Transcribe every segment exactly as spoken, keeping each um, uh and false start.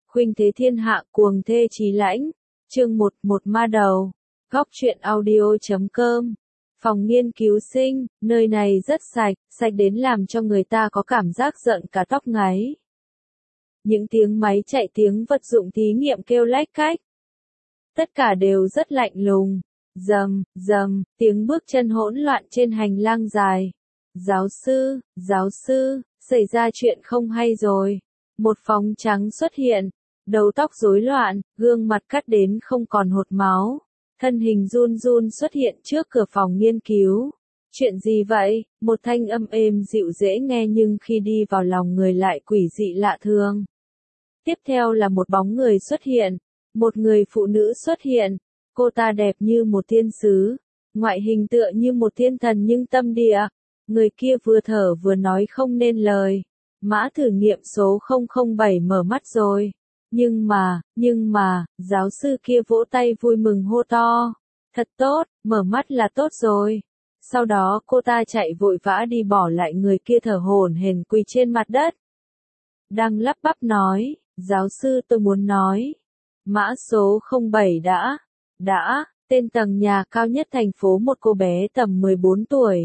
Khuynh thế thiên hạ cuồng thê chí lãnh. Chương một, một ma đầu. Góc truyện audio chấm com. Phòng nghiên cứu sinh, nơi này rất sạch, sạch đến làm cho người ta có cảm giác giận cả tóc gáy. Những tiếng máy chạy, tiếng vật dụng thí nghiệm kêu lách cách. Tất cả đều rất lạnh lùng. Rầm, rầm, tiếng bước chân hỗn loạn trên hành lang dài. Giáo sư, giáo sư, xảy ra chuyện không hay rồi. Một phóng trắng xuất hiện, đầu tóc rối loạn, gương mặt cắt đến không còn hột máu. Thân hình run run xuất hiện trước cửa phòng nghiên cứu. Chuyện gì vậy? Một thanh âm êm dịu dễ nghe nhưng khi đi vào lòng người lại quỷ dị lạ thường. Tiếp theo là một bóng người xuất hiện. Một người phụ nữ xuất hiện. Cô ta đẹp như một thiên sứ. Ngoại hình tựa như một thiên thần nhưng tâm địa. Người kia vừa thở vừa nói không nên lời. Mã thử nghiệm số không không bảy mở mắt rồi. Nhưng mà, nhưng mà, giáo sư kia vỗ tay vui mừng hô to. Thật tốt, mở mắt là tốt rồi. Sau đó cô ta chạy vội vã đi bỏ lại người kia thở hổn hển quỳ trên mặt đất. Đang lắp bắp nói, giáo sư tôi muốn nói. Mã số không bảy đã, đã, tên tầng nhà cao nhất thành phố một cô bé tầm mười bốn tuổi.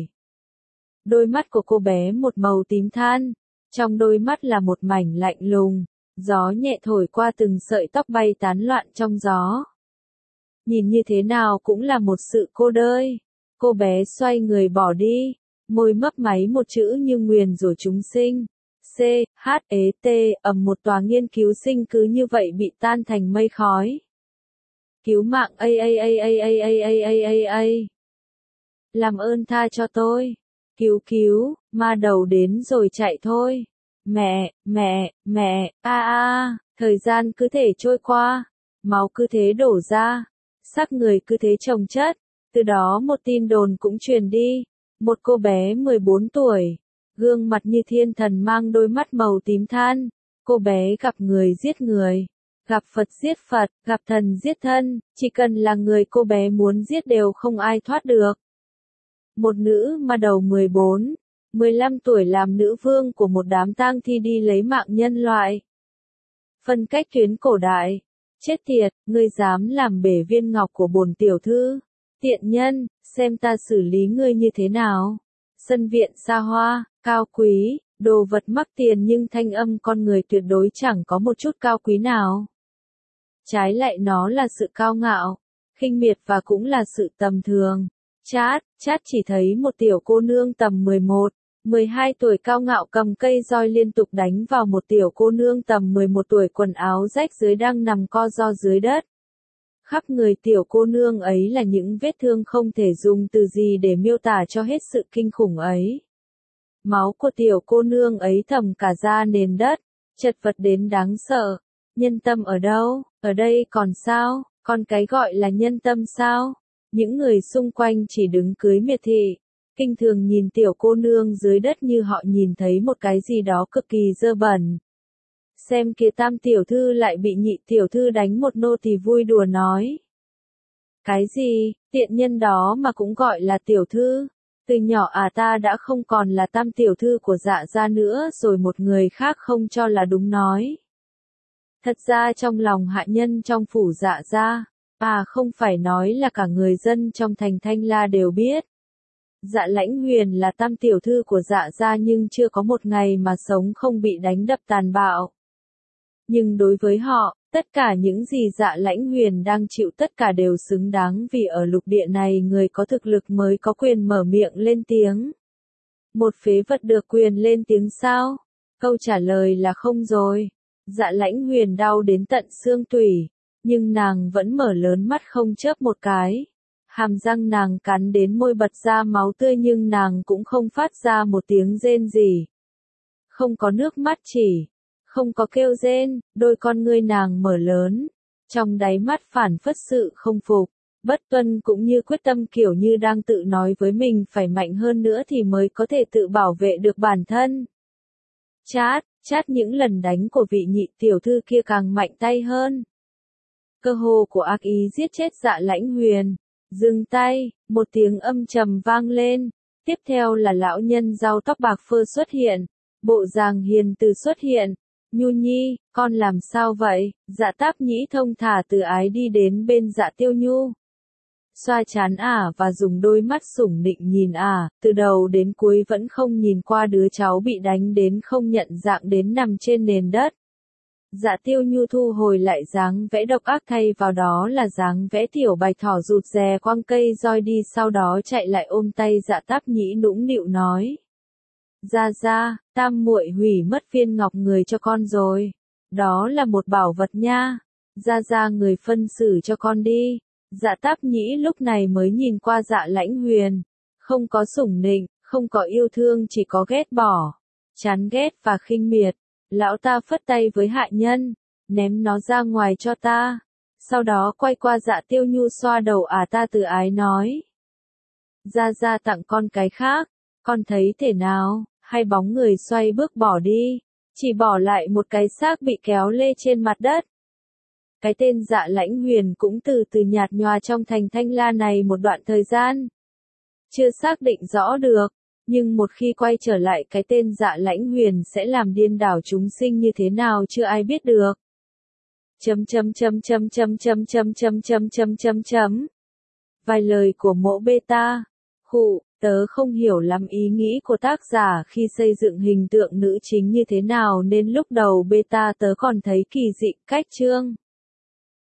Đôi mắt của cô bé một màu tím than, trong đôi mắt là một mảnh lạnh lùng. Gió nhẹ thổi qua từng sợi tóc bay tán loạn trong gió. Nhìn như thế nào cũng là một sự cô đơn. Cô bé xoay người bỏ đi, môi mấp máy một chữ như nguyền rủa chúng sinh. C, H, E, T, ầm một tòa nghiên cứu sinh cứ như vậy bị tan thành mây khói. Cứu mạng a a a a a a a a a a. Làm ơn tha cho tôi. Cứu cứu, ma đầu đến rồi chạy thôi. Mẹ, mẹ, mẹ, a a, thời gian cứ thế trôi qua, máu cứ thế đổ ra, xác người cứ thế chồng chất, từ đó một tin đồn cũng truyền đi, một cô bé mười bốn tuổi, gương mặt như thiên thần mang đôi mắt màu tím than, cô bé gặp người giết người, gặp Phật giết Phật, gặp thần giết thân, chỉ cần là người cô bé muốn giết đều không ai thoát được. Một nữ ma đầu mười bốn, mười lăm tuổi làm nữ vương của một đám tang thi đi lấy mạng nhân loại. Phân cách tuyến cổ đại. Chết tiệt, ngươi dám làm bể viên ngọc của bổn tiểu thư. Tiện nhân, xem ta xử lý ngươi như thế nào. Sân viện xa hoa, cao quý, đồ vật mắc tiền nhưng thanh âm con người tuyệt đối chẳng có một chút cao quý nào. Trái lại nó là sự cao ngạo, khinh miệt và cũng là sự tầm thường. Chát, chát chỉ thấy một tiểu cô nương tầm mười một, mười hai tuổi cao ngạo cầm cây roi liên tục đánh vào một tiểu cô nương tầm mười một tuổi quần áo rách dưới đang nằm co ro dưới đất. Khắp người tiểu cô nương ấy là những vết thương không thể dùng từ gì để miêu tả cho hết sự kinh khủng ấy. Máu của tiểu cô nương ấy thẩm cả ra nền đất, chật vật đến đáng sợ. Nhân tâm ở đâu? Ở đây còn sao? Còn cái gọi là nhân tâm sao? Những người xung quanh chỉ đứng cưới miệt thị, kinh thường nhìn tiểu cô nương dưới đất như họ nhìn thấy một cái gì đó cực kỳ dơ bẩn. Xem kìa tam tiểu thư lại bị nhị tiểu thư đánh một nô thì vui đùa nói. Cái gì, tiện nhân đó mà cũng gọi là tiểu thư. Từ nhỏ à ta đã không còn là tam tiểu thư của Dạ gia nữa rồi một người khác không cho là đúng nói. Thật ra trong lòng hạ nhân trong phủ Dạ gia, à không phải nói là cả người dân trong thành Thanh La đều biết. Dạ Lãnh Huyền là tam tiểu thư của Dạ gia nhưng chưa có một ngày mà sống không bị đánh đập tàn bạo. Nhưng đối với họ, tất cả những gì Dạ Lãnh Huyền đang chịu tất cả đều xứng đáng vì ở lục địa này người có thực lực mới có quyền mở miệng lên tiếng. Một phế vật được quyền lên tiếng sao? Câu trả lời là không rồi. Dạ Lãnh Huyền đau đến tận xương tủy, nhưng nàng vẫn mở lớn mắt không chớp một cái. Hàm răng nàng cắn đến môi bật ra máu tươi nhưng nàng cũng không phát ra một tiếng rên gì. Không có nước mắt chỉ, không có kêu rên, đôi con ngươi nàng mở lớn. Trong đáy mắt phản phất sự không phục, bất tuân cũng như quyết tâm kiểu như đang tự nói với mình phải mạnh hơn nữa thì mới có thể tự bảo vệ được bản thân. Chát, chát những lần đánh của vị nhị tiểu thư kia càng mạnh tay hơn. Cơ hồ của ác ý giết chết Dạ Lãnh Huyền. Dừng tay, một tiếng âm trầm vang lên, tiếp theo là lão nhân râu tóc bạc phơ xuất hiện, bộ dạng hiền từ xuất hiện, Nhu Nhi, con làm sao vậy? Dạ Táp Nhĩ thông thả từ ái đi đến bên Dạ Tiêu Nhu. Xoa chán ả và dùng đôi mắt sủng nịnh nhìn ả, từ đầu đến cuối vẫn không nhìn qua đứa cháu bị đánh đến không nhận dạng đến nằm trên nền đất. Dạ Tiêu Nhu thu hồi lại dáng vẽ độc ác, thay vào đó là dáng vẽ tiểu bạch thỏ rụt rè quăng cây roi đi, sau đó chạy lại ôm tay Dạ Táp Nhĩ nũng nịu nói. Gia Gia, Tam muội hủy mất viên ngọc người cho con rồi. Đó là một bảo vật nha. Gia Gia người phân xử cho con đi. Dạ Táp Nhĩ lúc này mới nhìn qua Dạ Lãnh Huyền. Không có sủng nịnh, không có yêu thương, chỉ có ghét bỏ. Chán ghét và khinh miệt. Lão ta phất tay với hạ nhân. Ném nó ra ngoài cho ta. Sau đó quay qua Dạ Tiêu Nhu xoa đầu ả ta từ ái nói. Gia Gia tặng con cái khác. Con thấy thế nào? Hai bóng người xoay bước bỏ đi. Chỉ bỏ lại một cái xác bị kéo lê trên mặt đất. Cái tên Dạ Lãnh Huyền cũng từ từ nhạt nhòa trong thành Thanh La này một đoạn thời gian. Chưa xác định rõ được, nhưng một khi quay trở lại cái tên Dạ Lãnh Huyền sẽ làm điên đảo chúng sinh như thế nào chưa ai biết được. Chấm chấm chấm chấm chấm chấm chấm chấm chấm chấm chấm chấm. Vài lời của Mộ Beta. Khụ, tớ không hiểu lắm ý nghĩ của tác giả khi xây dựng hình tượng nữ chính như thế nào nên lúc đầu beta tớ còn thấy kỳ dị cách chương.